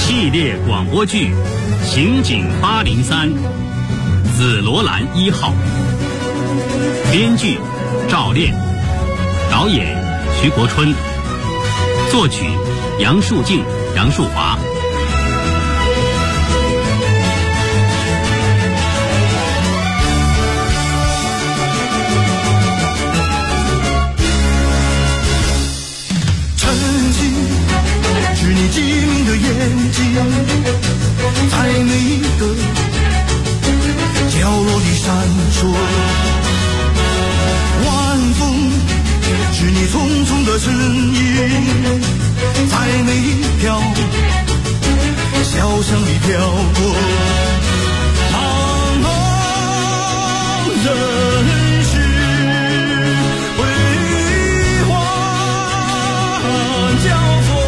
系列广播剧《刑警803》紫罗兰1号，编剧赵炼，导演徐国春，作曲杨树静、杨树华。 是你机灵的眼睛，在每一个角落里闪烁。晚风是你匆匆的身影，在每一条小巷里飘过。茫茫人世辉煌交错。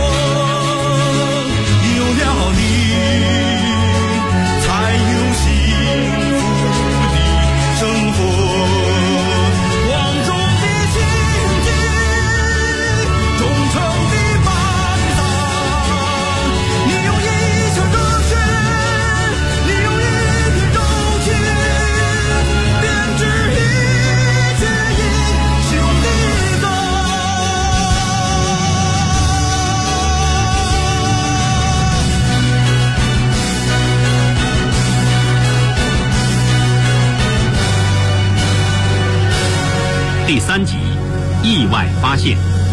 第3集，意外发现。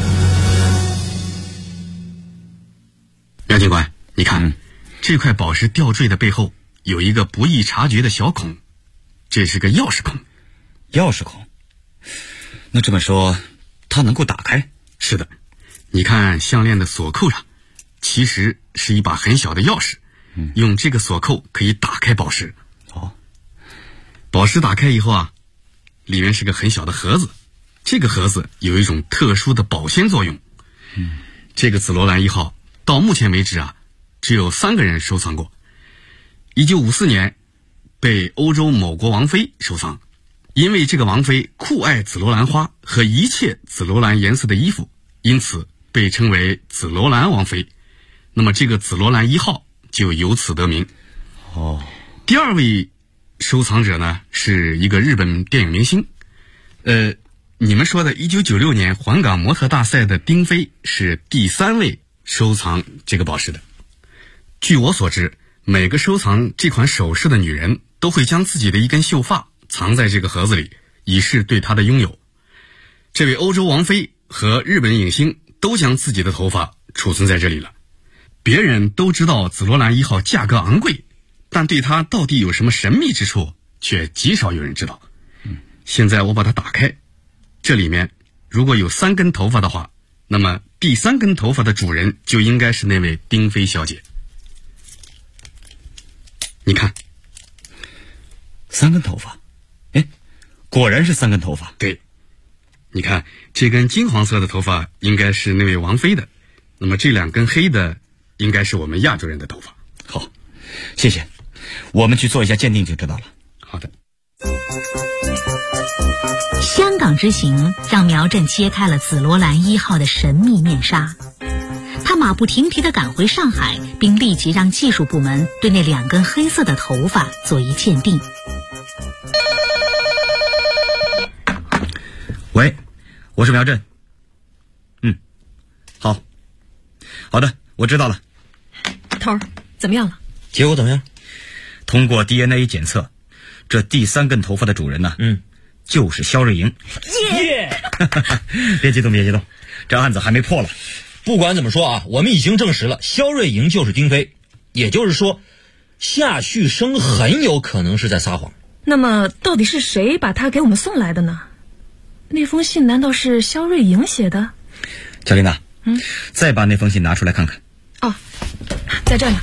杨警官，你看，这块宝石吊坠的背后有一个不易察觉的小孔，这是个钥匙孔。 钥匙孔？那这么说，它能够打开？ 是的，你看项链的锁扣上，其实是一把很小的钥匙，用这个锁扣可以打开宝石。 哦， 宝石打开以后啊，里面是个很小的盒子。这个盒子有一种特殊的保鲜作用。这个紫罗兰1号到目前为止啊，只有3个人收藏过。1954年被欧洲某国王妃收藏，因为这个王妃酷爱紫罗兰花和一切紫罗兰颜色的衣服，因此被称为紫罗兰王妃。那么这个紫罗兰1号就由此得名。第2位收藏者呢，是一个日本电影明星。你们说的1996年环港模特大赛的丁飞是第3位收藏这个宝石的。据我所知，每个收藏这款首饰的女人都会将自己的一根秀发藏在这个盒子里，以示对她的拥有。这位欧洲王妃和日本影星都将自己的头发储存在这里了。别人都知道紫罗兰1号价格昂贵，但对它到底有什么神秘之处却极少有人知道。现在我把它打开，这里面如果有3根头发的话，那么第3根头发的主人就应该是那位丁飞小姐。你看 ，3根头发，果然是3根头发。 对，你看这根金黄色的头发应该是那位王妃的，那么这2根黑的应该是我们亚洲人的头发。 好，谢谢，我们去做一下鉴定就知道了。 好的。 香港之行让苗振揭开了紫罗兰1号的神秘面纱。他马不停蹄地赶回上海，并立即让技术部门对那2根黑色的头发做一鉴定。 喂，我是苗振。好的，我知道了。 头儿，怎么样了？ 结果怎么样？通过 DNA 检测，这第3根头发的主人呢，就是肖瑞莹。别激动，这案子还没破了。 不管怎么说啊，我们已经证实了肖瑞莹就是丁飞，也就是说夏旭升很有可能是在撒谎。 那么到底是谁把他给我们送来的呢？那封信难道是肖瑞莹写的？ 乔琳娜，再把那封信拿出来看看。 在这呢。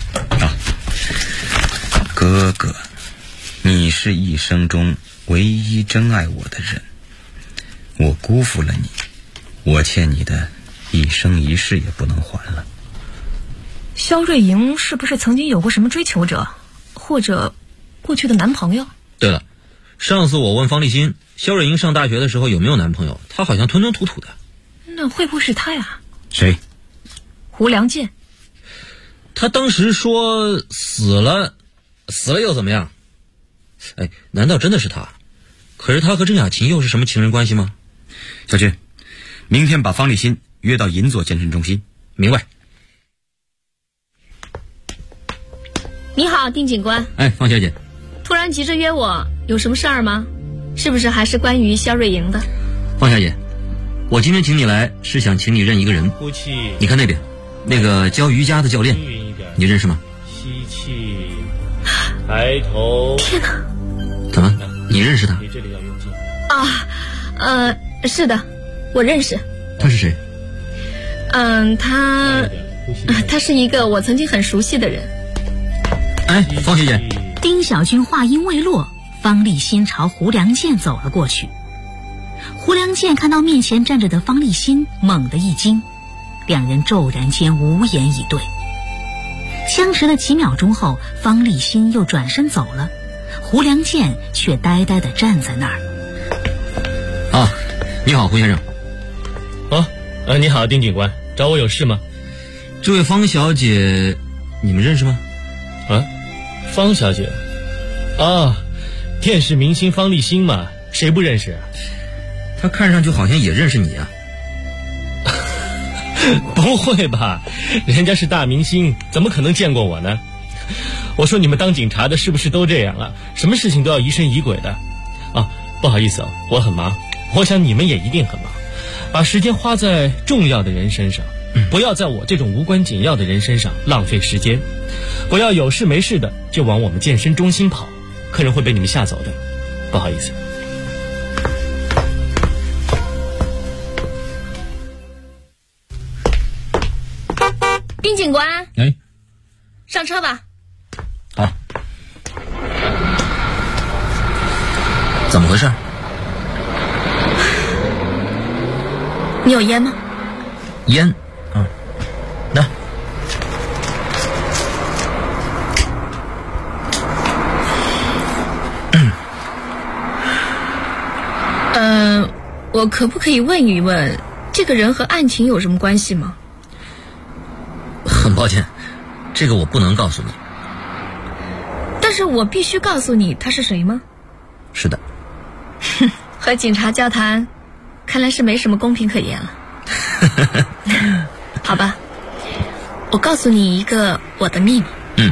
哥哥，你是一生中唯一真爱我的人，我辜负了你，我欠你的一生一世也不能还了。 肖瑞莹是不是曾经有过什么追求者，或者过去的男朋友？ 对了，上次我问方立新，肖瑞莹上大学的时候有没有男朋友，她好像吞吞吐吐的。 那会不会是他呀？ 谁？ 胡良健。 他当时说死了又怎么样？哎，难道真的是他？可是他和郑雅琴又是什么情人关系吗？ 小军，明天把方立新约到银座健身中心。 明白。 你好，丁警官。 哎，方小姐， 突然急着约我，有什么事儿吗？是不是还是关于肖瑞莹的？ 方小姐，我今天请你来是想请你认一个人。 呼气， 你看那边，那个教瑜伽的教练，你认识吗？ 吸气，抬头。 天哪！ 怎么？你认识他？ 你这里要用劲。 是的，我认识。 他是谁？ 他是一个我曾经很熟悉的人。 哎，方小姐。 丁小军话音未落，方立新朝胡良健走了过去。胡良健看到面前站着的方立新，猛地一惊，两人骤然间无言以对。相识了几秒钟后，方立新又转身走了，胡良健却呆呆地站在那儿。 啊，你好，胡先生。 你好，丁警官，找我有事吗？ 这位方小姐，你们认识吗？ 方小姐，电视明星方立新嘛，谁不认识啊？ 她看上去好像也认识你啊。 不会吧，人家是大明星，怎么可能见过我呢？我说你们当警察的是不是都这样啊？什么事情都要疑神疑鬼的。不好意思我很忙，我想你们也一定很忙，把时间花在重要的人身上，不要在我这种无关紧要的人身上浪费时间，不要有事没事的就往我们健身中心跑，客人会被你们吓走的。不好意思。 丁警官， 哎， 上车吧。 好。怎么回事？ 你有烟吗？ 烟，那。 我可不可以问一问，这个人和案情有什么关系吗？ 很抱歉，这个我不能告诉你。 但是我必须告诉你他是谁吗？ 是的。 和警察交谈，看来是没什么公平可言了。好吧，我告诉你一个我的秘密。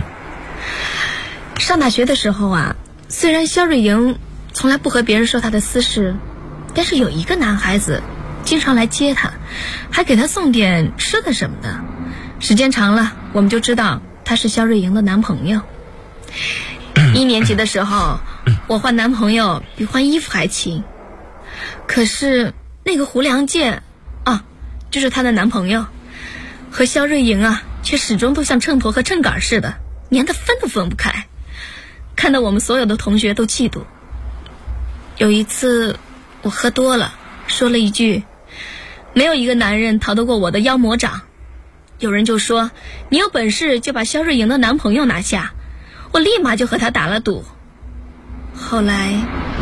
上大学的时候啊，虽然肖瑞莹从来不和别人说她的私事，但是有一个男孩子经常来接她，还给她送点吃的什么的。时间长了，我们就知道他是肖瑞莹的男朋友。1年级的时候，我换男朋友比换衣服还勤。可是那个胡良健就是她的男朋友，和肖瑞莹却始终都像秤砣和秤杆似的，粘得分都分不开，看得我们所有的同学都嫉妒。有一次我喝多了，说了一句，没有一个男人逃得过我的妖魔掌。有人就说，你有本事就把肖瑞莹的男朋友拿下，我立马就和他打了赌。后来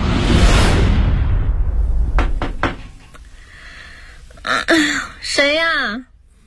谁呀？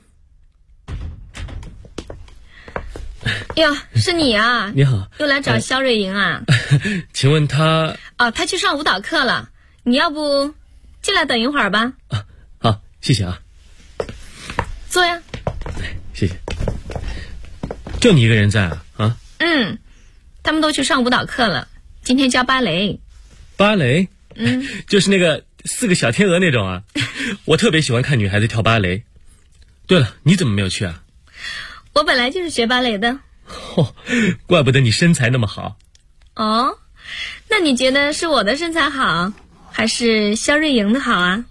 哟，是你啊？ 你好， 又来找肖瑞莹啊？ 请问他？ 他去上舞蹈课了，你要不进来等一会儿吧？ 好，谢谢啊。 坐呀。 谢谢。就你一个人在啊？ 他们都去上舞蹈课了，今天教芭蕾。 芭蕾？就是那个4个小天鹅那种啊。我特别喜欢看女孩子跳芭蕾。对了，你怎么没有去啊？ 我本来就是学芭蕾的。 怪不得你身材那么好。 那你觉得是我的身材好，还是肖瑞莹的好啊？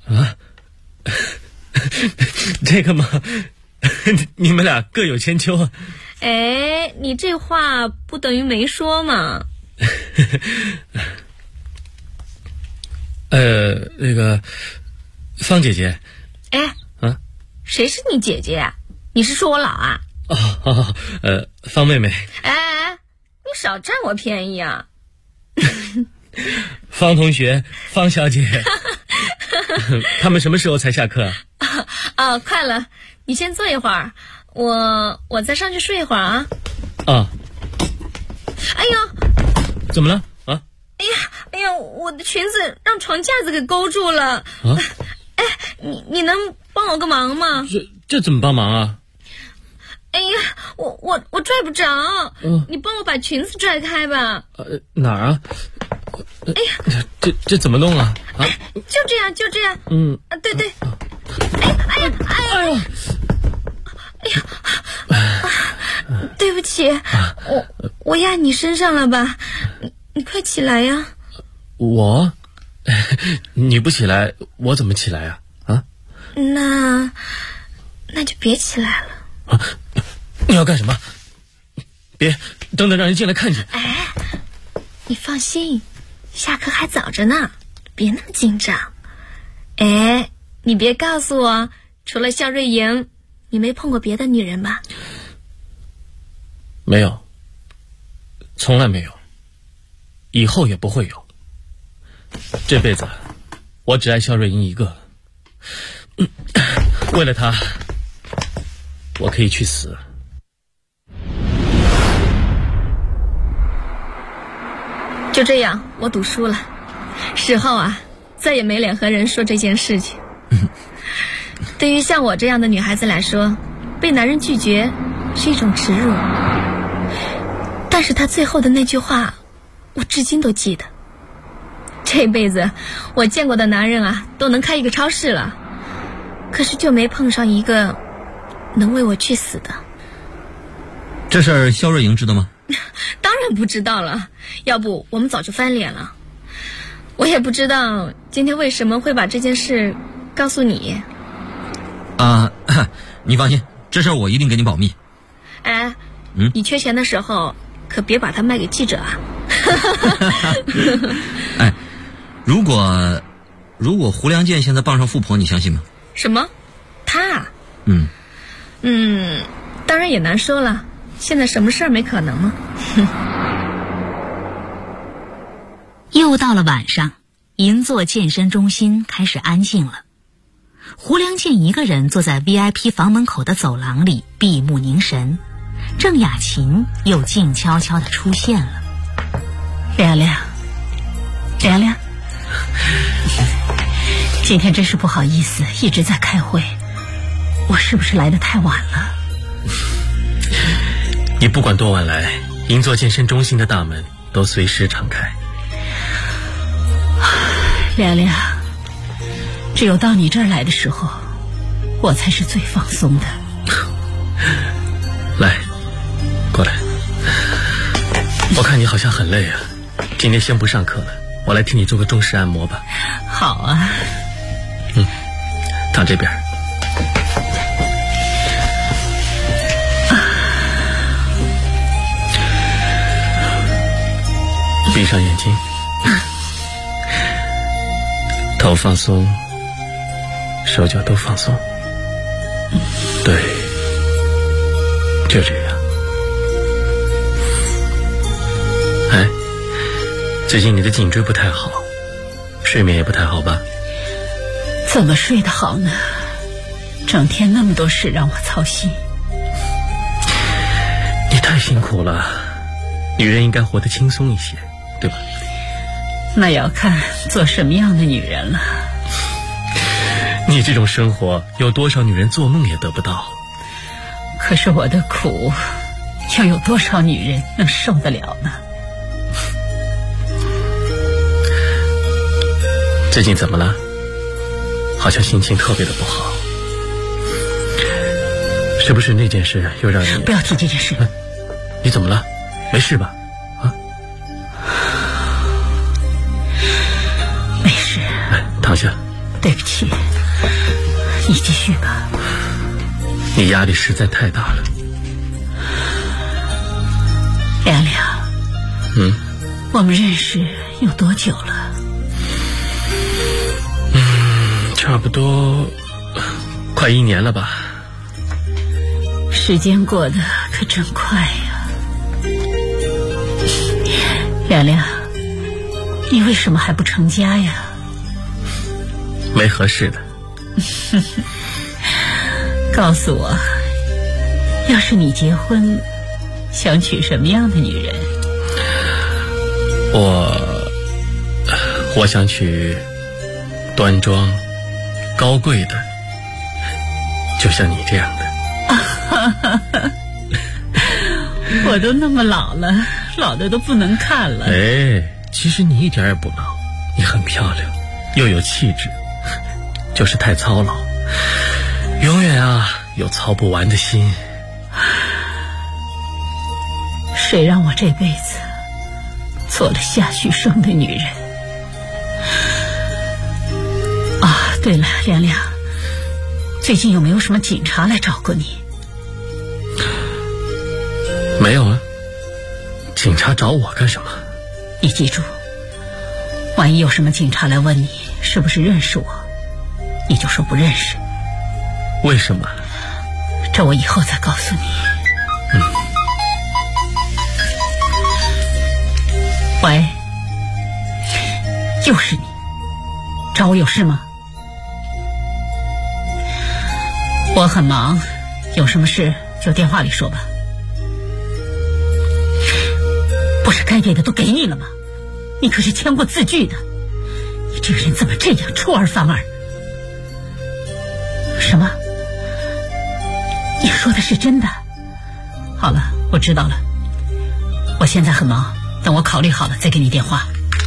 这个嘛，你们俩各有千秋啊。 你这话不等于没说嘛。 那个方姐姐。 谁是你姐姐啊？你是说我老啊？ 方妹妹。 你少占我便宜啊。 方同学，方小姐。他们什么时候才下课？ 快了，你先坐一会儿， 我再上去睡一会儿啊。 啊。 哎呦， 怎么了啊？ 哎呀，我的裙子让床架子给勾住了。 啊？ 哎，你能帮我个忙吗？ 这怎么帮忙啊？ 哎呀，我拽不着，你帮我把裙子拽开吧。 哪儿啊？ 哎呀， 这怎么弄啊？啊， 就这样。对。哎呀，对不起，我压你身上了吧？你快起来呀！ 我？你不起来，我怎么起来呀？啊？ 那就别起来了。 啊，你要干什么？别，等等让人进来看见。 哎，你放心，下课还早着呢，别那么紧张。哎，你别告诉我，除了肖瑞莹，你没碰过别的女人吧？ 没有，从来没有，以后也不会有。这辈子我只爱肖瑞莹一个。为了她，我可以去死。 就这样，我赌输了。事后啊，再也没脸和人说这件事情。对于像我这样的女孩子来说，被男人拒绝是一种耻辱。但是他最后的那句话，我至今都记得。这辈子我见过的男人啊，都能开一个超市了，可是就没碰上一个能为我去死的。 这事儿肖瑞莹知道吗？ 当然不知道了，要不我们早就翻脸了。我也不知道今天为什么会把这件事告诉你。 你放心，这事儿我一定给你保密。 哎，你缺钱的时候可别把它卖给记者啊。 哎，如果胡良健现在傍上富婆，你相信吗？ 什么？他？当然也难说了，现在什么事儿没可能吗？ 又到了晚上，银座健身中心开始安静了。胡良健一个人坐在 VIP 房门口的走廊里，闭目凝神。郑雅琴又静悄悄地出现了。 亮亮，今天真是不好意思，一直在开会，我是不是来得太晚了？ 你不管多晚来，银座健身中心的大门都随时敞开。 亮亮，只有到你这儿来的时候，我才是最放松的。 来，过来。我看你好像很累啊，今天先不上课了，我来替你做个中式按摩吧。 好啊。 躺这边。闭上眼睛，头放松，手脚都放松。对，就这样。哎，最近你的颈椎不太好，睡眠也不太好吧？ 怎么睡得好呢？整天那么多事让我操心。 你太辛苦了，女人应该活得轻松一些，对吧？ 那要看做什么样的女人了。 你这种生活，有多少女人做梦也得不到。 可是我的苦，又有多少女人能受得了呢？ 最近怎么了？好像心情特别的不好，是不是那件事又让你…… 不要提这件事。 你怎么了？没事吧？ 没事。 躺下。 对不起，你继续吧。 你压力实在太大了。 亮亮，我们认识有多久了？ 差不多快1年了吧。 时间过得可真快呀。亮亮，你为什么还不成家呀？没合适的。 告诉我， 要是你结婚，想娶什么样的女人？ 我想娶端庄高贵的，就像你这样的。 我都那么老了，老的都不能看了。 其实你一点也不老，你很漂亮，又有气质，就是太操劳，永远有操不完的心。 谁让我这辈子做了夏旭升的女人？对了，亮亮，最近有没有什么警察来找过你？ 没有啊，警察找我干什么？ 你记住，万一有什么警察来问你是不是认识我，你就说不认识。 为什么？ 这我以后再告诉你。喂，又是你，找我有事吗？我很忙，有什么事就电话里说吧。不是该给的都给你了吗？你可是签过字据的，你这个人怎么这样出尔反尔？什么？你说的是真的？好了，我知道了。我现在很忙，等我考虑好了再给你电话。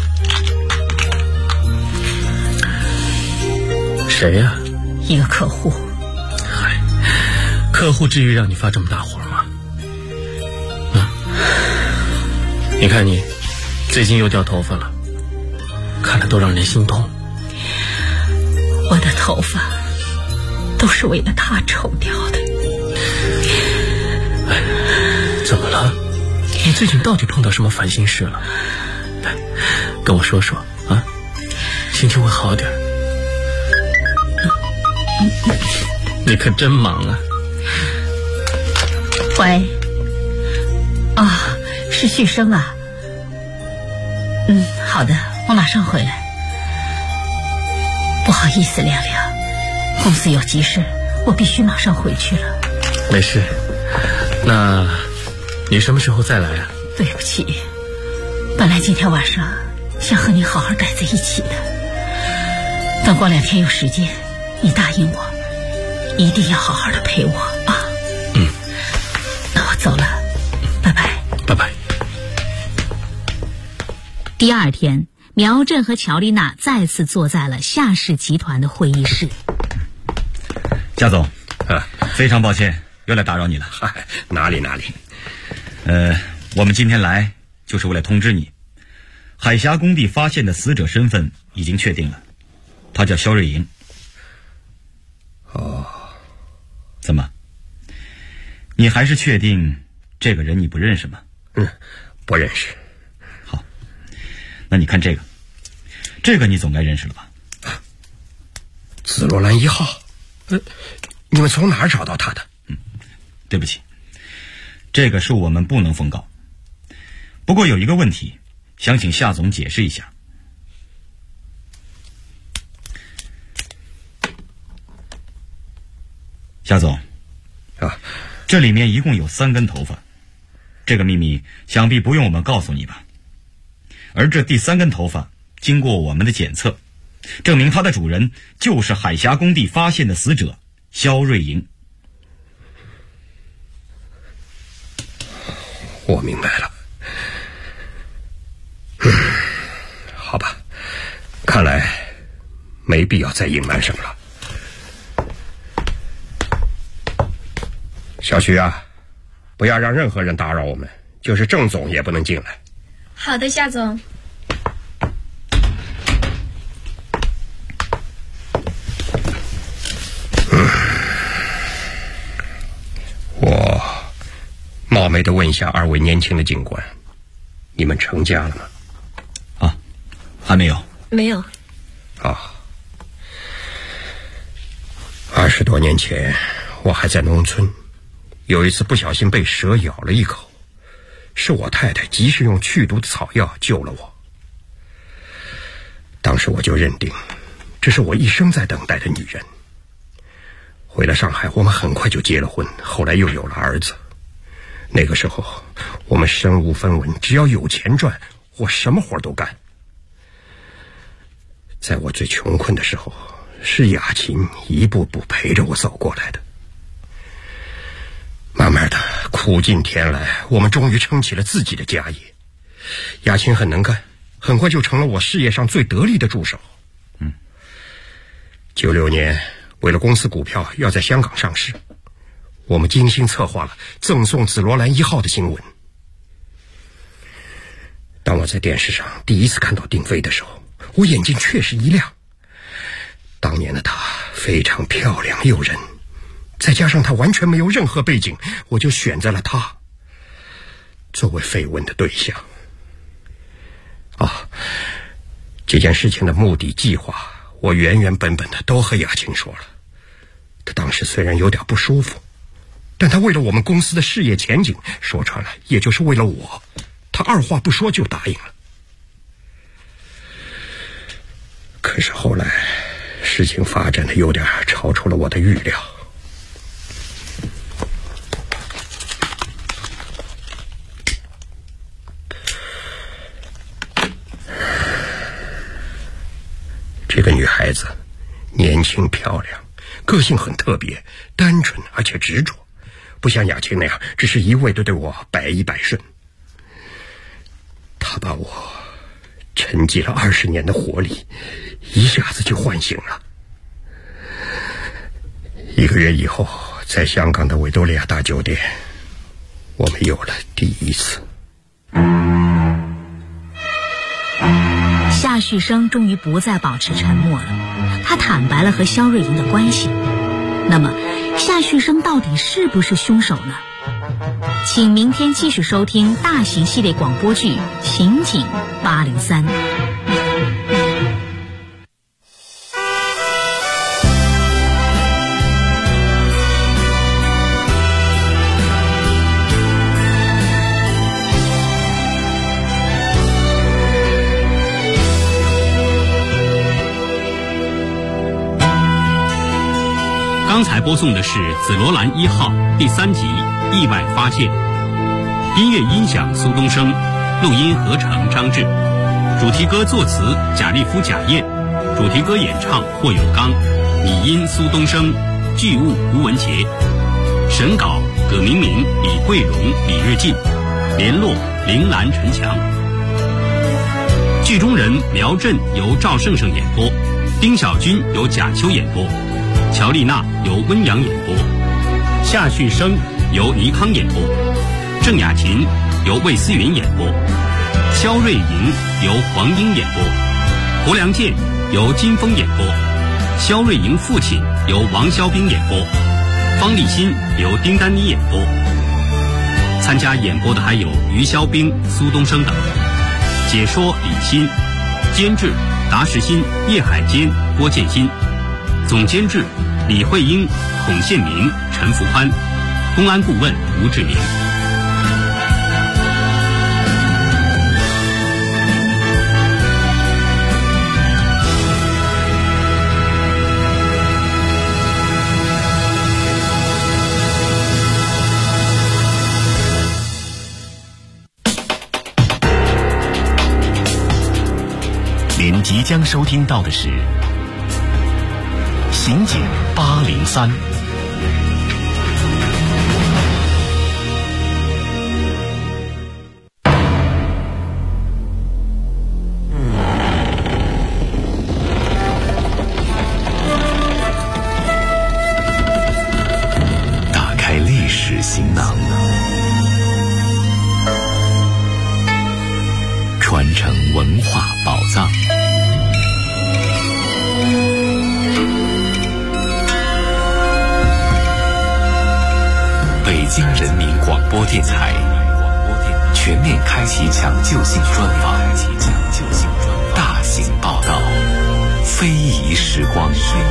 谁呀？ 一个客户。 客户至于让你发这么大火吗？你看你最近又掉头发了，看了都让人心痛。 我的头发都是为了他抽掉的。 怎么了？你最近到底碰到什么烦心事了？来，跟我说说啊，心情会好点。你可真忙啊。 喂，是旭升啊。好的，我马上回来。不好意思，亮亮，公司有急事，我必须马上回去了。 没事，那你什么时候再来啊？ 对不起，本来今天晚上想和你好好待在一起的，等过2天有时间，你答应我一定要好好的陪我啊。那我走了，拜拜。 拜拜。 第二天，苗振和乔丽娜再次坐在了夏氏集团的会议室。 夏总，非常抱歉又来打扰你了。 哪里。 我们今天来就是为了通知你，海峡工地发现的死者身份已经确定了，他叫肖瑞莹。怎么？你还是确定这个人你不认识吗？ 不认识。 好，那你看这个你总该认识了吧？ 紫罗兰1号。你们从哪儿找到他的？ 对不起，这个是我们不能封告。不过有一个问题，想请夏总解释一下。夏总，这里面一共有3根头发，这个秘密想必不用我们告诉你吧？而这第3根头发经过我们的检测，证明它的主人就是海峡工地发现的死者肖瑞莹。 我明白了。好吧，看来没必要再隐瞒什么了。小徐啊，不要让任何人打扰我们，就是郑总也不能进来。 好的，夏总。 我冒昧的问一下2位年轻的警官，你们成家了吗？ 还没有。 没有。 20多年前，我还在农村，有一次不小心被蛇咬了一口，是我太太及时用去毒的草药救了我。当时我就认定，这是我一生在等待的女人。 回了上海，我们很快就结了婚，后来又有了儿子。那个时候我们身无分文，只要有钱赚，我什么活都干。在我最穷困的时候，是雅琴一步步陪着我走过来的。慢慢的，苦尽甜来，我们终于撑起了自己的家业。雅琴很能干，很快就成了我事业上最得力的助手。96年，为了公司股票要在香港上市，我们精心策划了赠送紫罗兰1号的新闻。当我在电视上第一次看到丁飞的时候，我眼睛确实一亮。当年的她非常漂亮诱人，再加上她完全没有任何背景，我就选择了她作为绯闻的对象。这件事情的目的计划，我原本的都和雅琴说了。她当时虽然有点不舒服，但她为了我们公司的事业前景，说穿了也就是为了我，她二话不说就答应了。可是后来事情发展的有点超出了我的预料。这个女孩子年轻漂亮，个性很特别，单纯而且执着，不像雅琴那样只是一味的对我百依百顺。她把我沉寂了20年的活力一下子就唤醒了。1个月以后，在香港的维多利亚大酒店，我们有了第一次。 夏旭升终于不再保持沉默了，他坦白了和肖瑞莹的关系。那么，夏旭升到底是不是凶手呢？请明天继续收听大型系列广播剧《刑警803》。 刚才播送的是《紫罗兰1号》第3集《意外发现》，音乐音响苏东升，录音合成张志，主题歌作词贾立夫、贾燕，主题歌演唱霍永刚，拟音苏东升，剧务吴文杰，审稿葛明明、李桂荣、李日进，联络铃兰、陈强。剧中人苗振由赵胜胜演播，丁小军由贾秋演播，乔丽娜由温阳演播，夏旭升由倪康演播，郑雅琴由魏思云演播，肖瑞莹由黄英演播，胡良健由金峰演播，肖瑞莹父亲由王肖兵演播，方立新由丁丹妮演播。参加演播的还有于肖兵、苏东升等。解说李欣，监制达时新、叶海坚、郭建新，总监制李慧英、孔宪明、陈福宽，公安顾问吴志明。 您即将收听到的是《刑警803》。打开历史行囊，传承文化宝藏。北京人民广播电台全面开启抢救性专访，大型报道，非遗时光。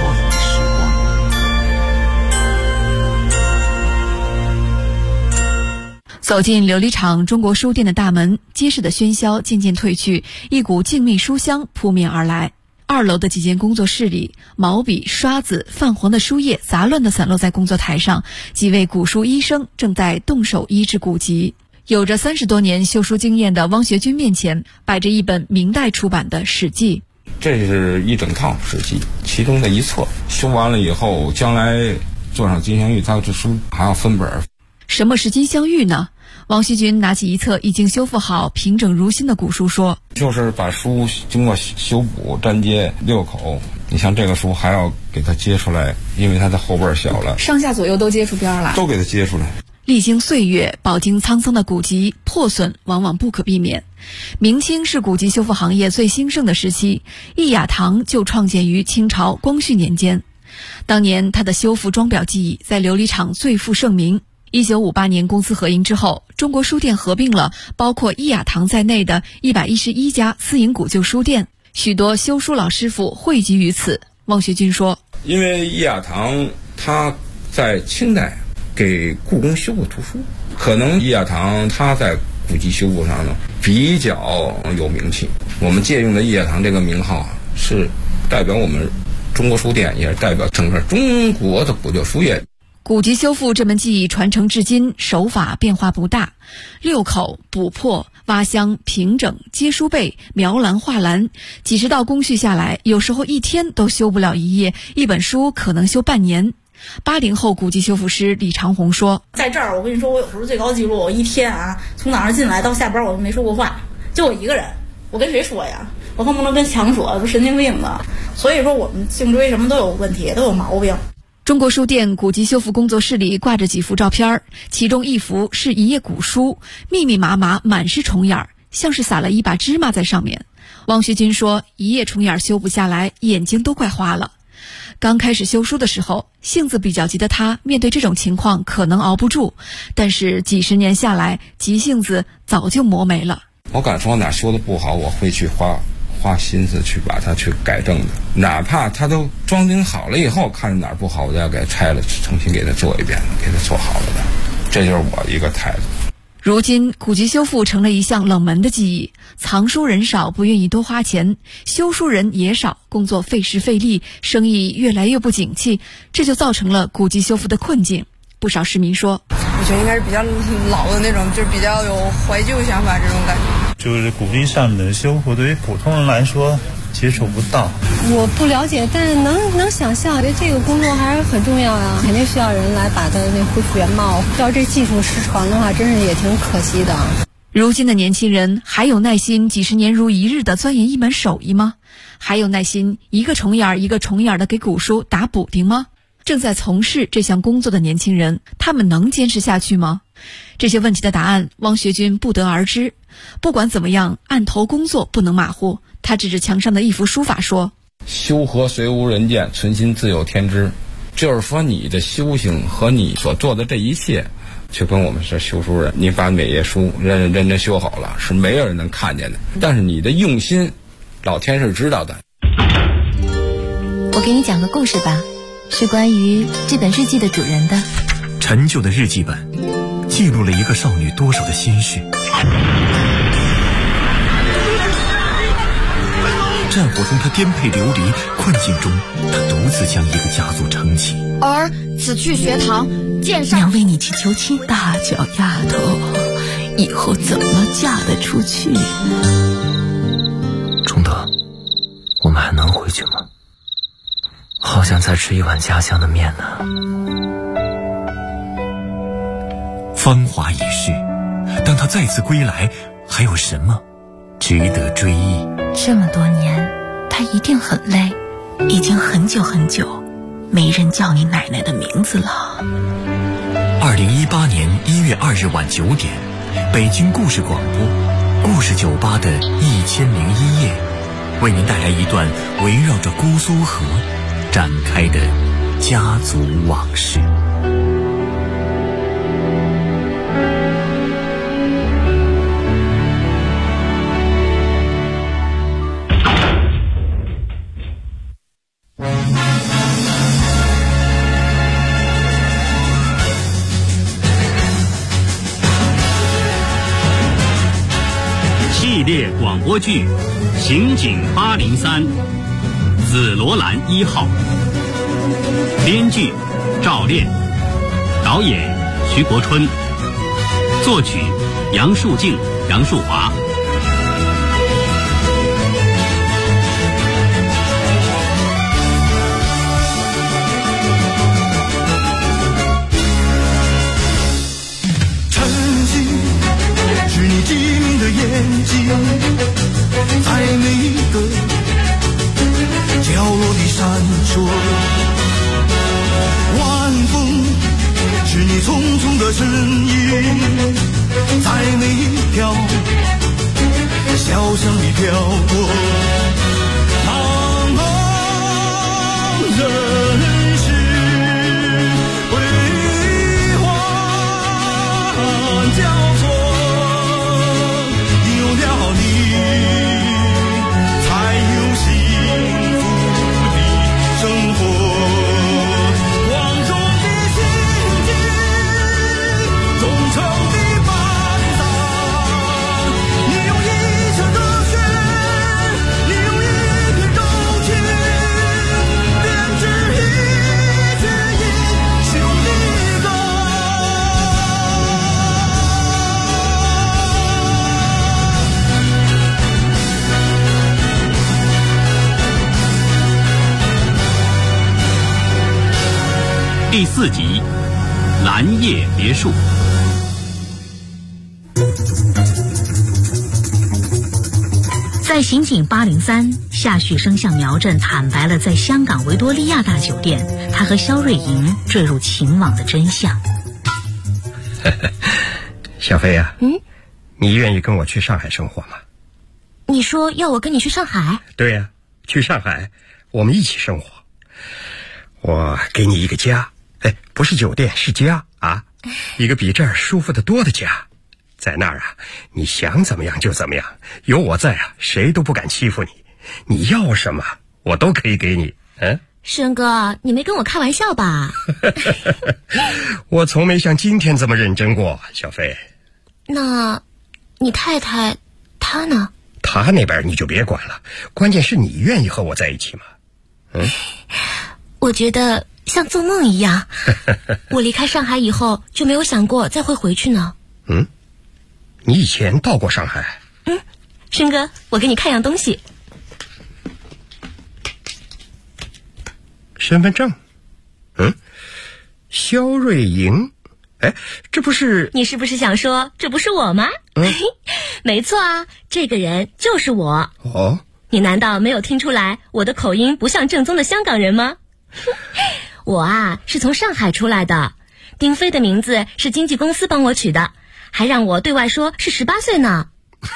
走进琉璃厂中国书店的大门，街市的喧嚣渐渐褪去，一股静谧书香扑面而来。 2楼的几间工作室里，毛笔、刷子、泛黄的书页杂乱地散落在工作台上，几位古书医生正在动手医治古籍。有着30多年修书经验的汪学军面前摆着一本明代出版的《史记》。 这是一整套《史记》，其中的一册，修完了以后，将来做上金镶玉，它这书还要分本。 什么是金镶玉呢？汪学军拿起一册已经修复好、平整如新的古书说：“ 就是把书经过修补、粘接6口。你像这个书还要给它接出来，因为它的后边小了， 上下左右都接出边来， 都给它接出来。” 历经岁月，饱经沧桑的古籍破损往往不可避免。明清是古籍修复行业最兴盛的时期，易雅堂就创建于清朝光绪年间。当年他的修复装裱技艺在琉璃厂最负盛名。1958年公私合营之后，中国书店合并了包括易雅堂在内的111家私营古旧书店，许多修书老师傅汇集于此。汪学军说：“ 因为易雅堂他在清代给故宫修过图书，可能易雅堂他在古籍修复上呢比较有名气。我们借用的易雅堂这个名号是代表我们中国书店，也是代表整个中国的古旧书业。” 古籍修复这门技艺传承至今，手法变化不大，6口、补破、挖箱、平整、接书背、描栏画栏，几十道工序下来，有时候一天都修不了一页，一本书可能修半年。80后古籍修复师李长红说：“ 在这儿，我跟你说，我有时候最高记录，我一天啊，从早上进来到下班，我都没说过话，就我一个人，我跟谁说呀？我恨不能跟墙说，不神经病的。所以说，我们颈椎什么都有问题，都有毛病。” 中国书店古籍修复工作室里挂着几幅照片，其中一幅是一页古书，密密麻麻，满是虫眼，像是撒了一把芝麻在上面。汪学军说，一页虫眼修不下来，眼睛都快花了。刚开始修书的时候，性子比较急的他，面对这种情况可能熬不住，但是几十年下来，急性子早就磨没了。 我敢说哪修的不好，我会去花心思去把它去改正的，哪怕它都装订好了以后，看着哪儿不好，我就要给它拆了，重新给它做一遍，给它做好了的。这就是我一个态度。 如今古籍修复成了一项冷门的技艺，藏书人少，不愿意多花钱，修书人也少，工作费时费力，生意越来越不景气，这就造成了古籍修复的困境。不少市民说， 我觉得应该是比较老的那种，就是比较有怀旧想法这种感觉。 就是古籍上的修复对于普通人来说接触不到。 我不了解，但是能想象，觉得这个工作还是很重要呀，肯定需要人来把它恢复原貌。要这技术失传的话，真是也挺可惜的。 如今的年轻人还有耐心几十年如一日的钻研一门手艺吗？还有耐心一个虫眼一个虫眼的给古书打补丁吗？正在从事这项工作的年轻人，他们能坚持下去吗？这些问题的答案，汪学军不得而知。不管怎么样，案头工作不能马虎。他指着墙上的一幅书法说：“ 修和虽无人见，存心自有天知。”就是说，你的修行和你所做的这一切，就跟我们是修书人，你把每页书认真修好了，是没有人能看见的。但是你的用心，老天是知道的。 我给你讲个故事吧，是关于这本日记的主人的。 陈旧的日记本记录了一个少女多少的心事。战火中她颠沛流离，困境中她独自将一个家族撑起。 儿此去学堂，见上。 娘为你去求亲。大脚丫头，以后怎么嫁得出去？ 钟德，我们还能回去吗？好想再吃一碗家乡的面呢。 芳华已逝，当他再次归来，还有什么值得追忆？ 这么多年，他一定很累，已经很久很久没人叫你奶奶的名字了。 2018年1月2日晚9点，北京故事广播故事酒吧的1001夜，为您带来一段围绕着姑苏河展开的家族往事。 系列广播剧《刑警803》， 紫罗兰1号》，编剧赵炼，导演徐国春，作曲杨树静、杨树华。 是你机灵的眼睛，在每一个角落里闪烁。晚风是你匆匆的身影，在每一条小巷里飘过。茫茫人世辉煌交错。 第4集，蓝叶别墅。 在刑警803，夏旭升向苗振坦白了在香港维多利亚大酒店他和肖瑞莹坠入情网的真相。 小飞呀，你愿意跟我去上海生活吗？ 你说要我跟你去上海？ 对呀，去上海，我们一起生活。我给你一个家，不是酒店，是家啊，一个比这儿舒服得多的家。在那儿啊，你想怎么样就怎么样，有我在啊，谁都不敢欺负你。你要什么，我都可以给你。 申哥，你没跟我开玩笑吧？ 我从没像今天这么认真过，小飞。 那，你太太她呢？ 她那边你就别管了，关键是你愿意和我在一起吗？ 我觉得像做梦一样。我离开上海以后就没有想过再会回去呢。 你以前到过上海？ 申哥，我给你看样东西。 身份证。肖瑞莹。这不是…… 你是不是想说这不是我吗？没错啊，这个人就是我。你难道没有听出来我的口音不像正宗的香港人吗？我啊是从上海出来的，丁飞的名字是经纪公司帮我取的，还让我对外说是18岁呢。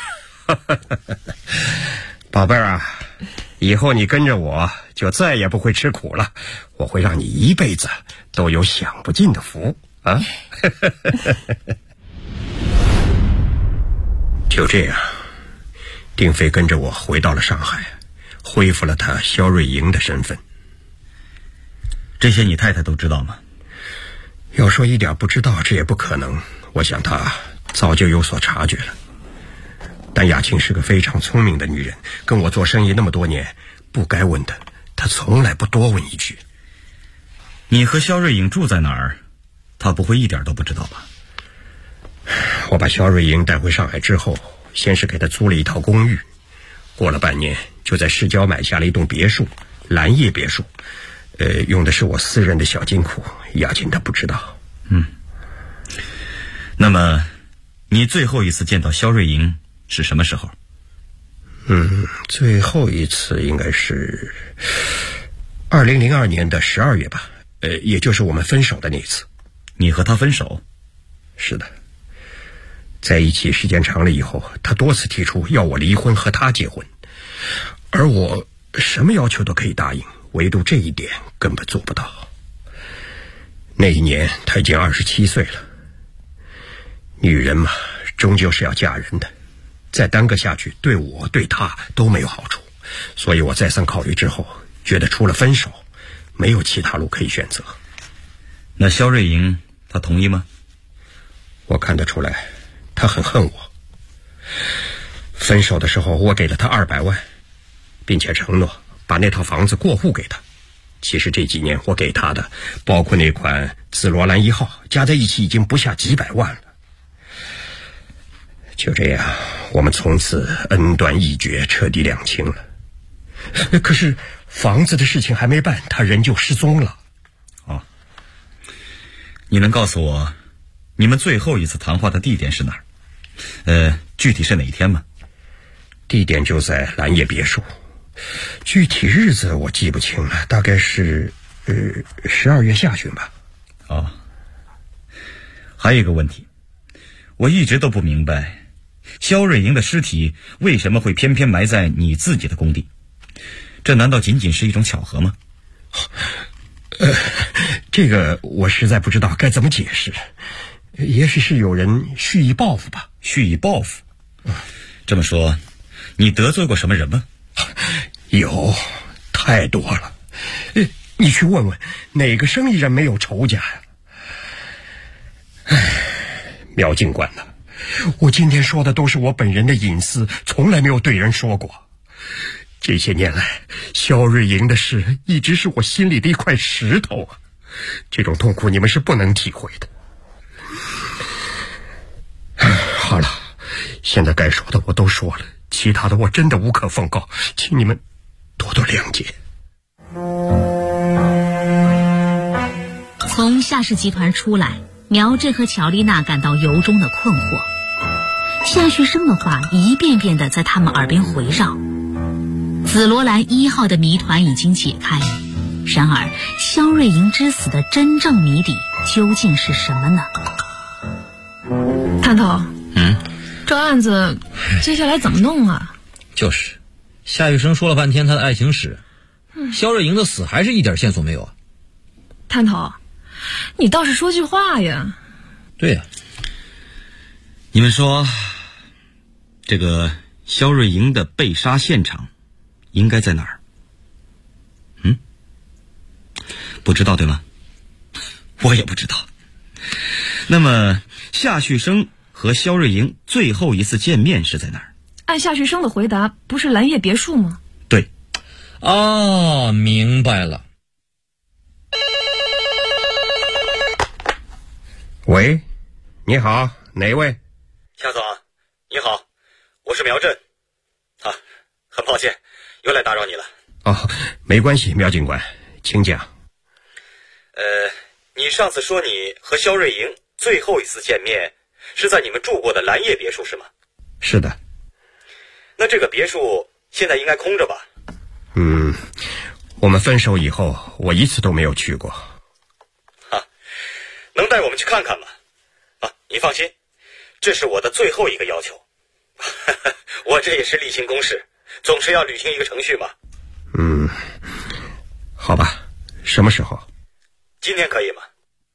宝贝儿啊，以后你跟着我就再也不会吃苦了，我会让你一辈子都有享不尽的福啊。就这样，丁飞跟着我回到了上海，恢复了他肖瑞莹的身份。 这些你太太都知道吗？ 要说一点不知道，这也不可能，我想她早就有所察觉了。但雅琴是个非常聪明的女人，跟我做生意那么多年，不该问的她从来不多问一句。 你和肖瑞颖住在哪儿，她不会一点都不知道吧？ 我把肖瑞莹带回上海之后，先是给她租了一套公寓，过了半年就在市郊买下了一栋别墅，蓝叶别墅。用的是我私人的小金库，雅琴她不知道。 那么你最后一次见到肖瑞莹是什么时候？ 最后一次应该是2002年的12月吧，也就是我们分手的那次。 你和他分手？ 是的，在一起时间长了以后，他多次提出要我离婚和他结婚，而我什么要求都可以答应，唯独这一点根本做不到。那一年他已经27岁了，女人嘛，终究是要嫁人的，再耽搁下去对我对他都没有好处，所以我再三考虑之后，觉得除了分手没有其他路可以选择。 那肖瑞莹她同意吗？ 我看得出来她很恨我。分手的时候我给了她200万，并且承诺把那套房子过户给他。其实这几年我给他的，包括那款紫罗兰1号，加在一起已经不下几百万了。就这样，我们从此恩断义绝，彻底两清了。可是房子的事情还没办，他人就失踪了。 哦，你能告诉我你们最后一次谈话的地点是哪儿？具体是哪一天吗？ 地点就在蓝叶别墅，具体日子我记不清了，大概是12月下旬吧。 哦，还有一个问题，我一直都不明白，肖瑞莹的尸体为什么会偏偏埋在你自己的工地？这难道仅仅是一种巧合吗？ 这个我实在不知道该怎么解释，也许是有人蓄意报复吧。 蓄意报复？这么说，你得罪过什么人吗？ 有，太多了。你去问问哪个生意人没有仇家呀？苗警官呢？我今天说的都是我本人的隐私，从来没有对人说过。这些年来，肖瑞莹的事一直是我心里的一块石头啊，这种痛苦你们是不能体会的。好了，现在该说的我都说了，其他的我真的无可奉告，请你们多多谅解。 从夏氏集团出来，苗振和乔丽娜感到由衷的困惑。夏旭生的话一遍遍地在他们耳边回绕。紫罗兰1号的谜团已经解开，然而肖瑞莹之死的真正谜底究竟是什么呢？ 探头，这案子接下来怎么弄啊？ 就是夏玉生说了半天他的爱情史，肖瑞莹的死还是一点线索没有啊。 探头，你倒是说句话呀。 对呀， 你们说这个肖瑞莹的被杀现场应该在哪儿？不知道对吗？我也不知道。那么夏旭生和肖瑞莹最后一次见面是在哪儿？ 按夏旭生的回答，不是蓝叶别墅吗？ 对。 哦，明白了。 喂，你好，哪位？ 夏总，你好，我是苗振。很抱歉，又来打扰你了。 哦，没关系，苗警官，请讲。 你上次说你和肖瑞莹最后一次见面是在你们住过的蓝叶别墅是吗？ 是的。 那这个别墅现在应该空着吧？ 我们分手以后，我一次都没有去过。 能带我们去看看吗？你放心，这是我的最后一个要求。我这也是例行公事，总是要履行一个程序嘛。 好吧，什么时候？ 今天可以吗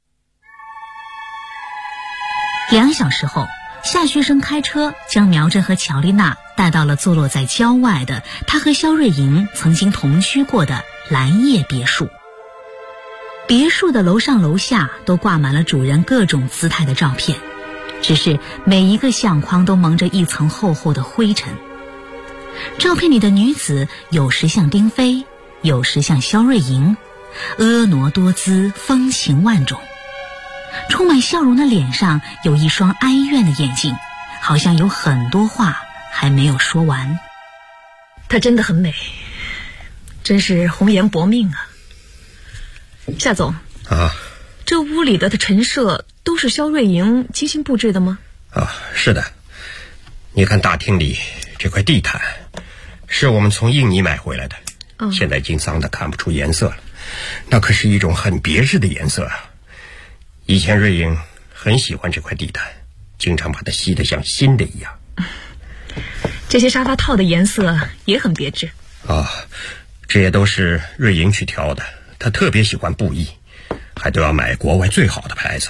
？2小时后，夏旭生开车将苗振和乔丽娜带到了坐落在郊外的他和肖瑞莹曾经同居过的蓝叶别墅。别墅的楼上楼下都挂满了主人各种姿态的照片，只是每一个相框都蒙着一层厚厚的灰尘。照片里的女子有时像丁飞，有时像肖瑞莹，婀娜多姿，风情万种。充满笑容的脸上有一双哀怨的眼睛，好像有很多话还没有说完。 她真的很美，真是红颜薄命啊。夏总这屋里的陈设都是肖瑞莹精心布置的吗？ 是的。你看大厅里这块地毯是我们从印尼买回来的，现在已经脏得看不出颜色了，那可是一种很别致的颜色啊。以前瑞莹很喜欢这块地毯，经常把它吸得像新的一样。 这些沙发套的颜色也很别致这也都是瑞莹去挑的，她特别喜欢布艺，还都要买国外最好的牌子。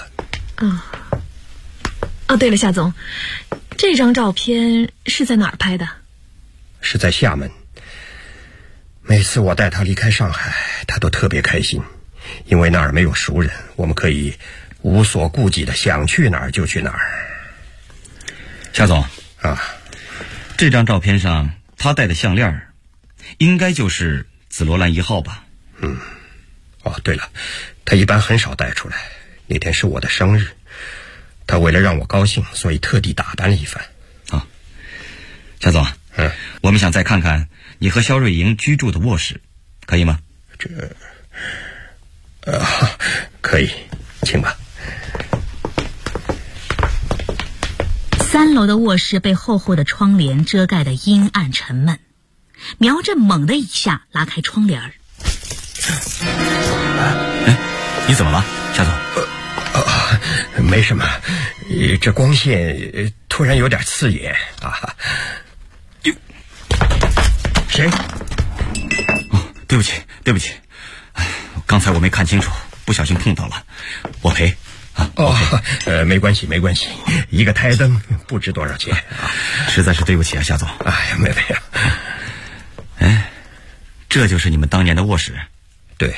对了，夏总，这张照片是在哪儿拍的？ 是在厦门。每次我带她离开上海，她都特别开心，因为那儿没有熟人，我们可以无所顾忌的想去哪儿就去哪儿。 夏总这张照片上她戴的项链应该就是紫罗兰1号吧？ 哦，对了，他一般很少带出来。那天是我的生日，他为了让我高兴，所以特地打扮了一番。 啊，夏总，我们想再看看你和肖瑞莹居住的卧室，可以吗？ 可以，请吧。 3楼的卧室被厚厚的窗帘遮盖得阴暗沉闷。苗振猛地一下拉开窗帘。 你怎么了，夏总？ 没什么，这光线突然有点刺眼啊。谁？ 对不起，刚才我没看清楚，不小心碰到了，我赔。 没关系，一个台灯不值多少钱啊， 实在是对不起啊，夏总。 哎呀，没有。 这就是你们当年的卧室？ 对。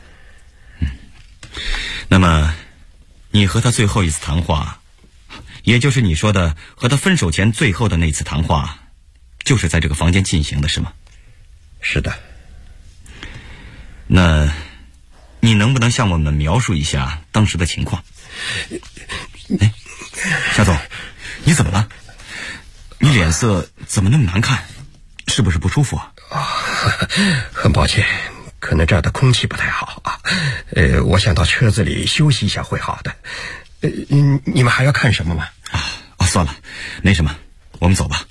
那么，你和他最后一次谈话，也就是你说的和他分手前最后的那次谈话，就是在这个房间进行的，是吗？ 是的。 那，你能不能向我们描述一下当时的情况？夏总，你怎么了？你脸色怎么那么难看？是不是不舒服啊？ 很抱歉，可能这儿的空气不太好啊。我想到车子里休息一下会好的。你们还要看什么吗？ 算了，没什么，我们走吧。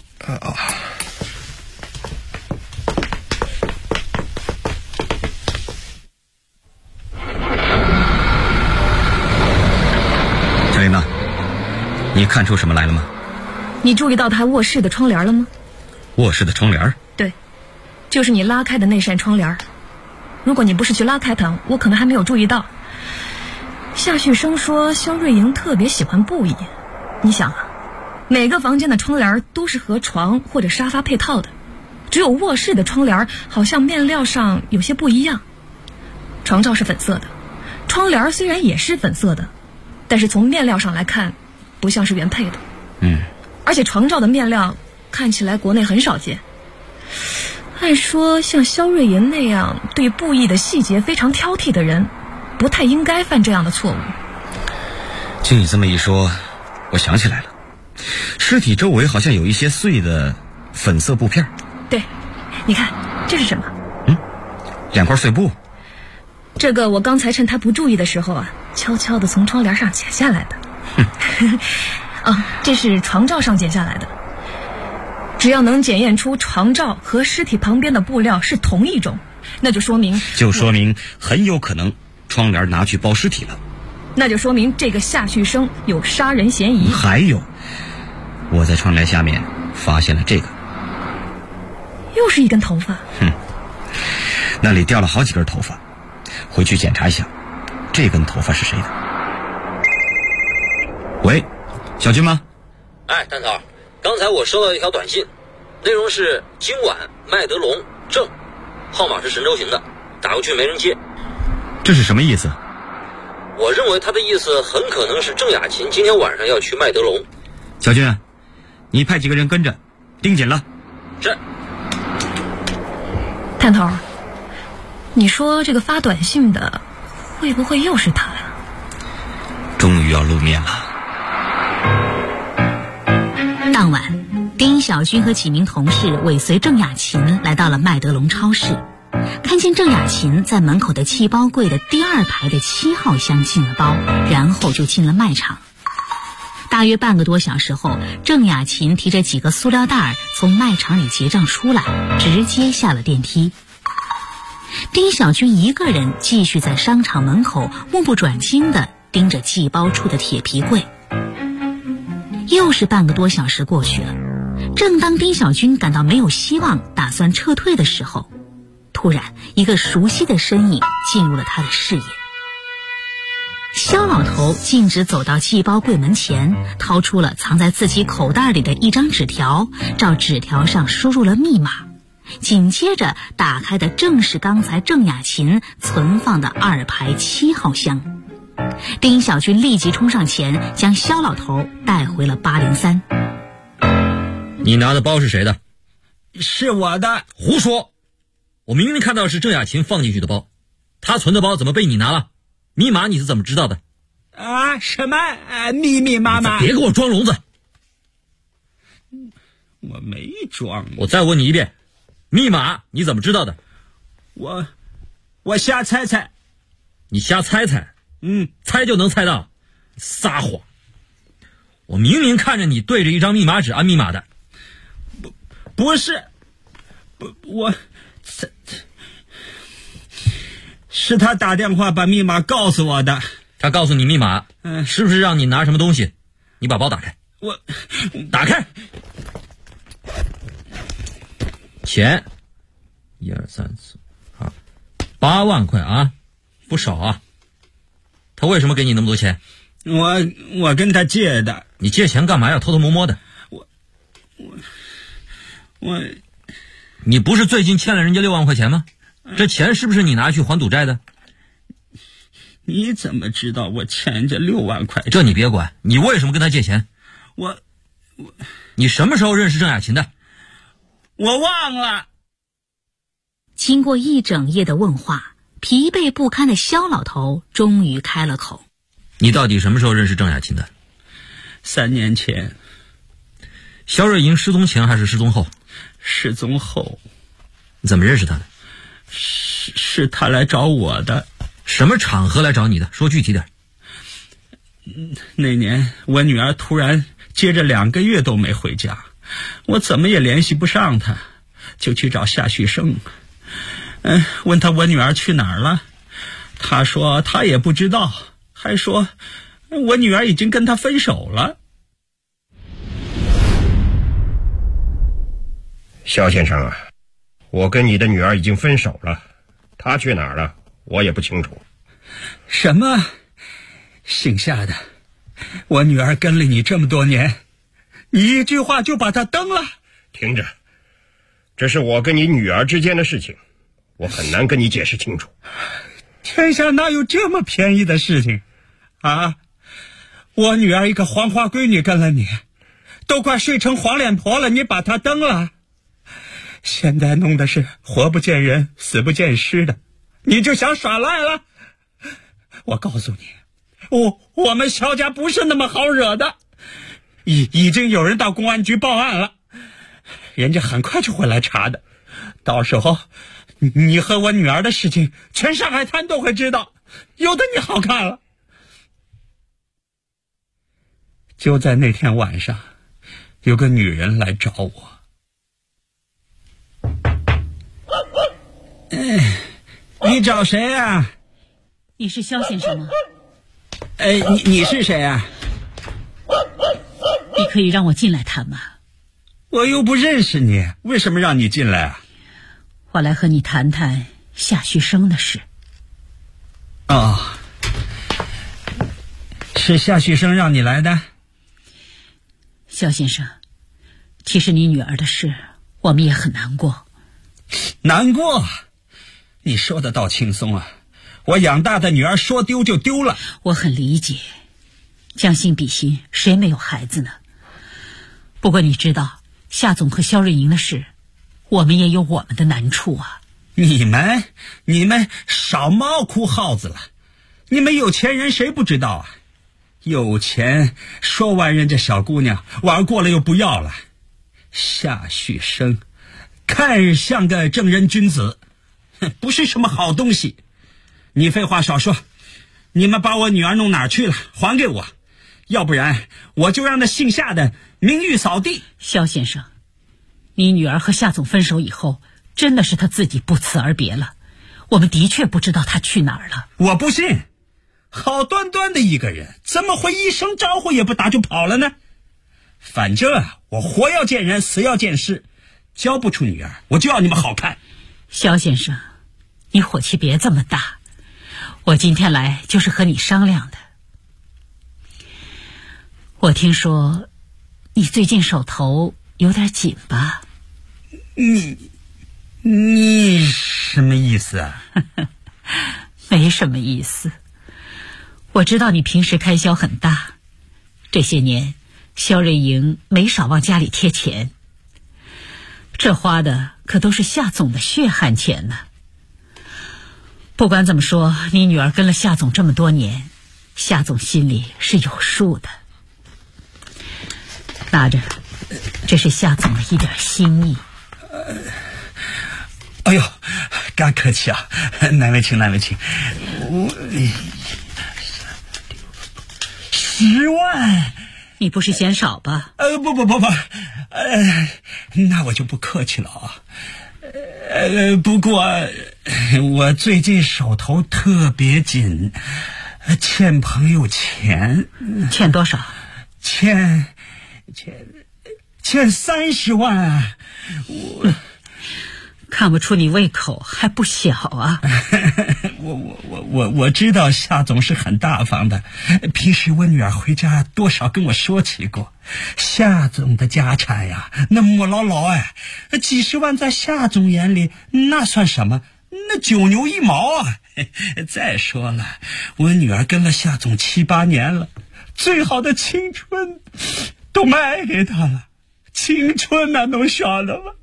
小玲呢？你看出什么来了吗？ 你注意到他卧室的窗帘了吗？ 卧室的窗帘？ 对，就是你拉开的那扇窗帘。如果你不是去拉开它，我可能还没有注意到。夏旭生说肖瑞莹特别喜欢布艺，你想啊，每个房间的窗帘都是和床或者沙发配套的，只有卧室的窗帘好像面料上有些不一样。床罩是粉色的，窗帘虽然也是粉色的，但是从面料上来看不像是原配的。而且床罩的面料看起来国内很少见。按说像肖瑞莹那样对布艺的细节非常挑剔的人，不太应该犯这样的错误。 听你这么一说，我想起来了，尸体周围好像有一些碎的粉色布片。 对，你看这是什么 ？2块碎布。 这个我刚才趁他不注意的时候啊，悄悄地从窗帘上剪下来的。这是床罩上剪下来的。只要能检验出床罩和尸体旁边的布料是同一种，那就说明很有可能窗帘拿去包尸体了。 那就说明这个夏旭生有杀人嫌疑。 还有，我在窗帘下面发现了这个， 又是一根头发。 那里掉了好几根头发，回去检查一下，这根头发是谁的？喂，小军吗？ 蛋头，刚才我收到一条短信，内容是今晚麦德龙郑，号码是神州行的，打过去没人接。 这是什么意思？ 我认为他的意思很可能是郑雅琴今天晚上要去麦德龙。 小军，你派几个人跟着，盯紧了。 是。 探头，你说这个发短信的会不会又是他呀？ 终于要露面了。 当晚，丁小军和几名同事尾随郑雅琴来到了麦德龙超市，看见郑雅琴在门口的寄包柜的第2排的7号箱进了包，然后就进了卖场。大约半个多小时后，郑雅琴提着几个塑料袋从卖场里结账出来，直接下了电梯。丁小军一个人继续在商场门口目不转睛地盯着寄包处的铁皮柜。又是半个多小时过去了，正当丁小军感到没有希望，打算撤退的时候，突然一个熟悉的身影进入了他的视野。肖老头径直走到寄包柜门前，掏出了藏在自己口袋里的一张纸条，照纸条上输入了密码，紧接着打开的正是刚才郑雅琴存放的2排7号箱。丁小军立即冲上前，将肖老头带回了803。 你拿的包是谁的？ 是我的。 胡说！ 我明明看到是郑雅琴放进去的包，她存的包怎么被你拿了？密码你是怎么知道的？ 啊，什么密密麻麻？ 别给我装聋子！ 我没装。 我再问你一遍，密码你怎么知道的？ 我瞎猜猜。 你瞎猜猜？猜就能猜到？撒谎！我明明看着你对着一张密码纸按密码的。 不是，是他打电话把密码告诉我的。 他告诉你密码，是不是让你拿什么东西？你把包打开。打开。钱，1、2、3、4，啊，8万块啊，不少啊。他为什么给你那么多钱？ 我跟他借的。 你借钱干嘛要偷偷摸摸的？你不是最近欠了人家6万块钱吗？这钱是不是你拿去还赌债的？ 你怎么知道我欠人家6万块钱？ 这你别管，你为什么跟他借钱？你什么时候认识郑雅琴的？ 我忘了。 经过一整夜的问话，疲惫不堪的肖老头终于开了口。 你到底什么时候认识郑雅琴的 ？3年前。 肖瑞莹失踪前还是失踪后？ 失踪后。 你怎么认识她的？ 是她来找我的。 什么场合来找你的？说具体点。 那年我女儿突然接着2个月都没回家，我怎么也联系不上她，就去找夏旭生。问他我女儿去哪儿了，他说他也不知道，还说我女儿已经跟他分手了。 肖先生啊，我跟你的女儿已经分手了，她去哪儿了我也不清楚。 什么？姓夏的，我女儿跟了你这么多年，你一句话就把她蹬了？ 听着，这是我跟你女儿之间的事情，我很难跟你解释清楚。 天下哪有这么便宜的事情啊？我女儿一个黄花闺女跟了你，都快睡成黄脸婆了，你把她蹬了。现在弄的是活不见人死不见尸的，你就想耍赖了？我告诉你，我们肖家不是那么好惹的，已经有人到公安局报案了，人家很快就会来查的，到时候你和我女儿的事情全上海滩都会知道，有的你好看了。就在那天晚上，有个女人来找我。你找谁啊？ 你是肖先生吗？ 你是谁啊？ 你可以让我进来谈吗？ 我又不认识你，为什么让你进来啊？ 我来和你谈谈夏旭生的事。 哦，是夏旭生让你来的？ 肖先生，其实你女儿的事我们也很难过。 难过？你说的倒轻松啊，我养大的女儿说丢就丢了。 我很理解，将心比心，谁没有孩子呢？不过你知道夏总和肖瑞莹的事，我们也有我们的难处啊。 你们少猫哭耗子了，你们有钱人谁不知道啊？有钱说完人家小姑娘，玩过了又不要了。夏旭生看着像个正人君子，不是什么好东西。你废话少说，你们把我女儿弄哪儿去了？还给我，要不然我就让那姓夏的名誉扫地。 肖先生，你女儿和夏总分手以后，真的是她自己不辞而别了，我们的确不知道她去哪儿了。 我不信，好端端的一个人，怎么会一声招呼也不打就跑了呢？反正我活要见人，死要见尸，交不出女儿，我就要你们好看。 肖先生，你火气别这么大，我今天来就是和你商量的。我听说你最近手头有点紧吧？ 你什么意思啊？ 没什么意思。我知道你平时开销很大，这些年肖瑞莹没少往家里贴钱。 这花的可都是夏总的血汗钱呢。不管怎么说，你女儿跟了夏总这么多年，夏总心里是有数的。拿着，这是夏总的一点心意。 哎呦，干客气啊，难为情。10万， 你不是嫌少吧？ 不，那我就不客气了啊。不过我最近手头特别紧，欠朋友钱。 欠多少？ 欠30万啊！ 看不出你胃口还不小啊！ 我知道夏总是很大方的，平时我女儿回家多少跟我说起过，夏总的家产呀，那莫老几十万在夏总眼里那算什么？那9牛1毛啊！再说了，我女儿跟了夏总7、8年了，最好的青春都卖给他了，青春那能少了吗？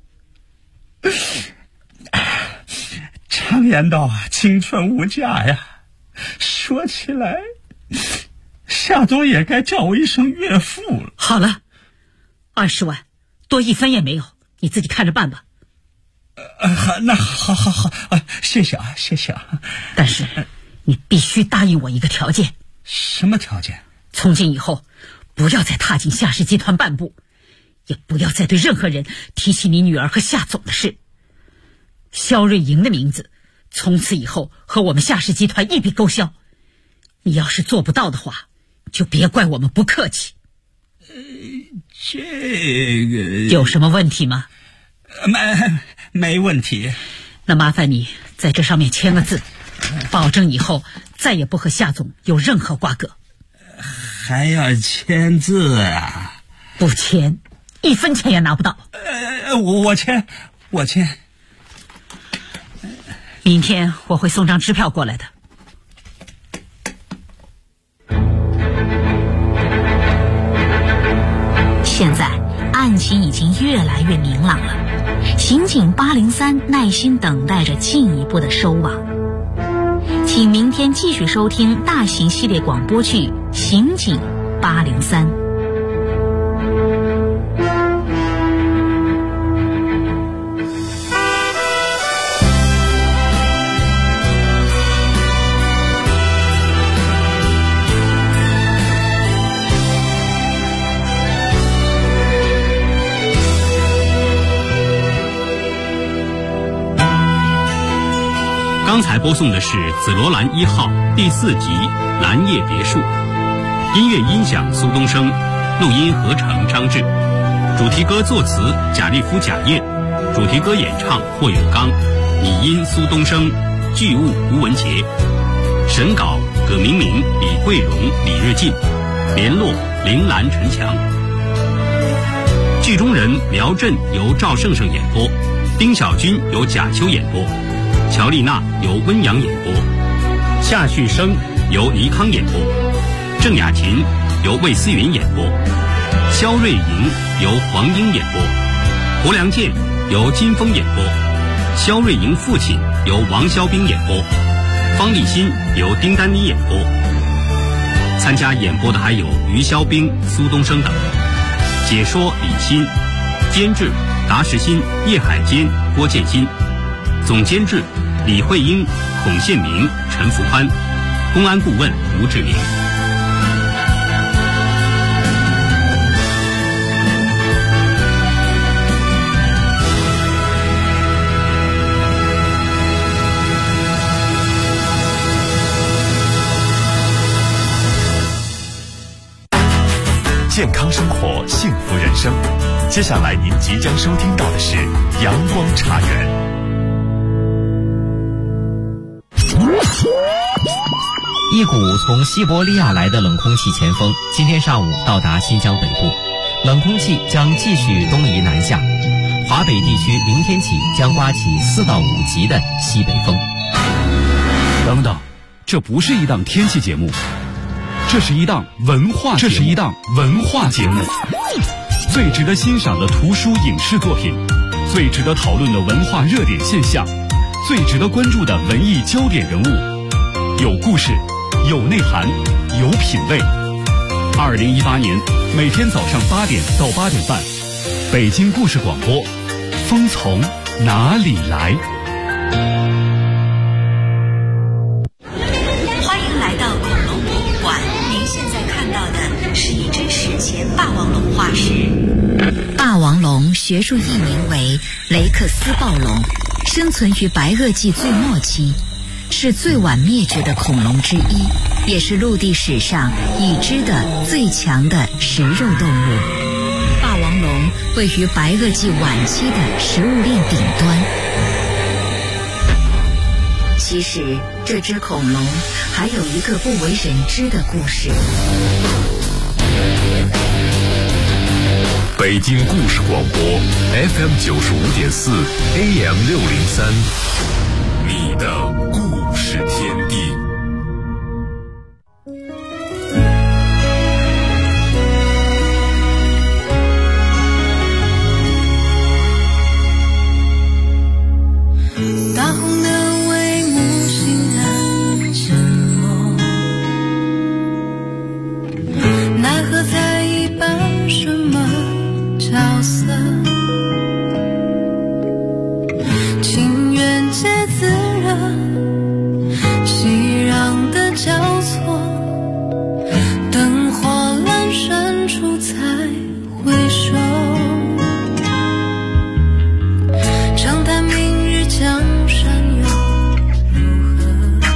常言道啊，青春无价呀。说起来，夏总也该叫我一声岳父了。 好了，20万，多1分也没有，你自己看着办吧。 那好，谢谢啊。 但是你必须答应我一个条件。 什么条件？ 从今以后，不要再踏进夏氏集团半步，也不要再对任何人提起你女儿和夏总的事。肖瑞莹的名字从此以后和我们夏氏集团一笔勾销。你要是做不到的话，就别怪我们不客气。 这个有什么问题吗？ 没问题。 那麻烦你在这上面签个字，保证以后再也不和夏总有任何瓜葛。 还要签字啊？ 不签1分钱也拿不到。 我签。 明天我会送张支票过来的。 现在案情已经越来越明朗了，刑警803耐心等待着进一步的收网。请明天继续收听大型系列广播剧《刑警803》。 刚才播送的是《紫罗兰1号》第4集《蓝叶别墅》，音乐音响苏东升，录音合成张志，主题歌作词贾立夫、贾燕，主题歌演唱霍永刚，拟音苏东升，剧务吴文杰，审稿葛明明、李桂荣、李日进，联络铃兰、陈强。剧中人苗震由赵胜胜演播，丁小军由贾秋演播，乔丽娜由温阳演播，夏旭升由倪康演播，郑雅琴由魏思云演播，肖瑞莹由黄英演播，胡良健由金峰演播，肖瑞莹父亲由王肖兵演播，方立新由丁丹妮演播。参加演播的还有于肖兵、苏东升等。解说李欣，监制达时新、叶海坚、郭建新，总监制李慧英、孔宪明、陈福宽，公安顾问吴志明。 健康生活，幸福人生。接下来您即将收听到的是阳光茶园。 一股从西伯利亚来的冷空气前锋今天上午到达新疆北部，冷空气将继续东移南下，华北地区明天起将刮起4到5级的西北风。 等等，这不是一档天气节目，这是一档文化节目，最值得欣赏的图书影视作品， 最值得讨论的文化热点现象，最值得关注的文艺焦点人物，有故事，有内涵，有品味。2018年每天早上8点到8点半，北京故事广播，风从哪里来？ 欢迎来到恐龙博物馆，您现在看到的是一只史前霸王龙化石。霸王龙学术译名为雷克斯暴龙，生存于白垩纪最末期，是最晚灭绝的恐龙之一，也是陆地史上已知的最强的食肉动物。霸王龙位于白垩纪晚期的食物链顶端。其实，这只恐龙还有一个不为人知的故事。 北京故事广播 FM 95.4 AM 603，你的故事天地。 大红的帷幕欣然沉默，奈何在一般什么角色，情缘皆自热，熙攘的交错，灯火阑珊处才回首，长叹明日江山又如何，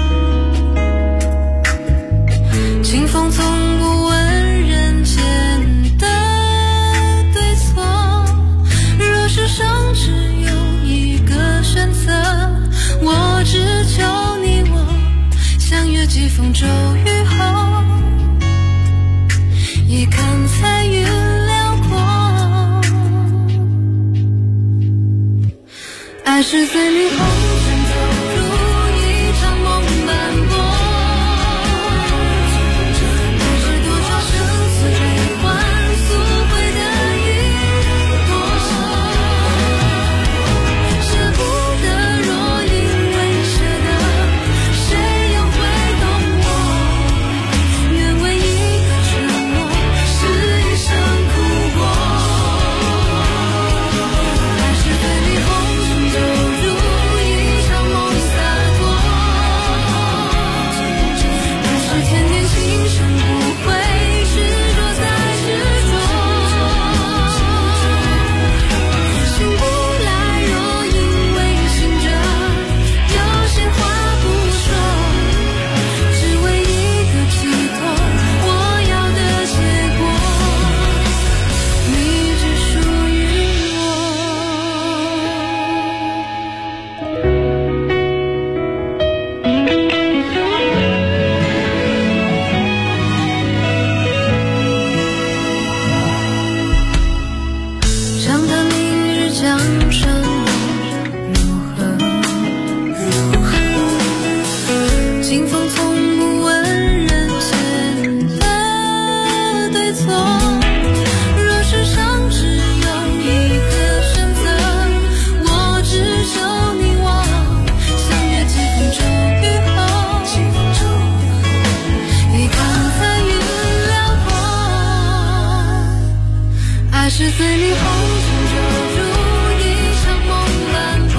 清风从不问人间的对错，若世上只有一个选择，我只求你我相约几风骤雨后，一看彩云辽阔，爱是最霓虹闪走入一场梦斑驳，爱是多少生死悲欢赎回的一朵，舍不得若因为舍得，谁又会懂我，愿为一个承诺是一生苦过，爱是最霓虹闪走入一场梦洒脱，爱是天天情深不会执着再执着，醒不来若因为醒着，有些话不说，只为一个寄托，我要的结果，你只属于我。长叹明日江山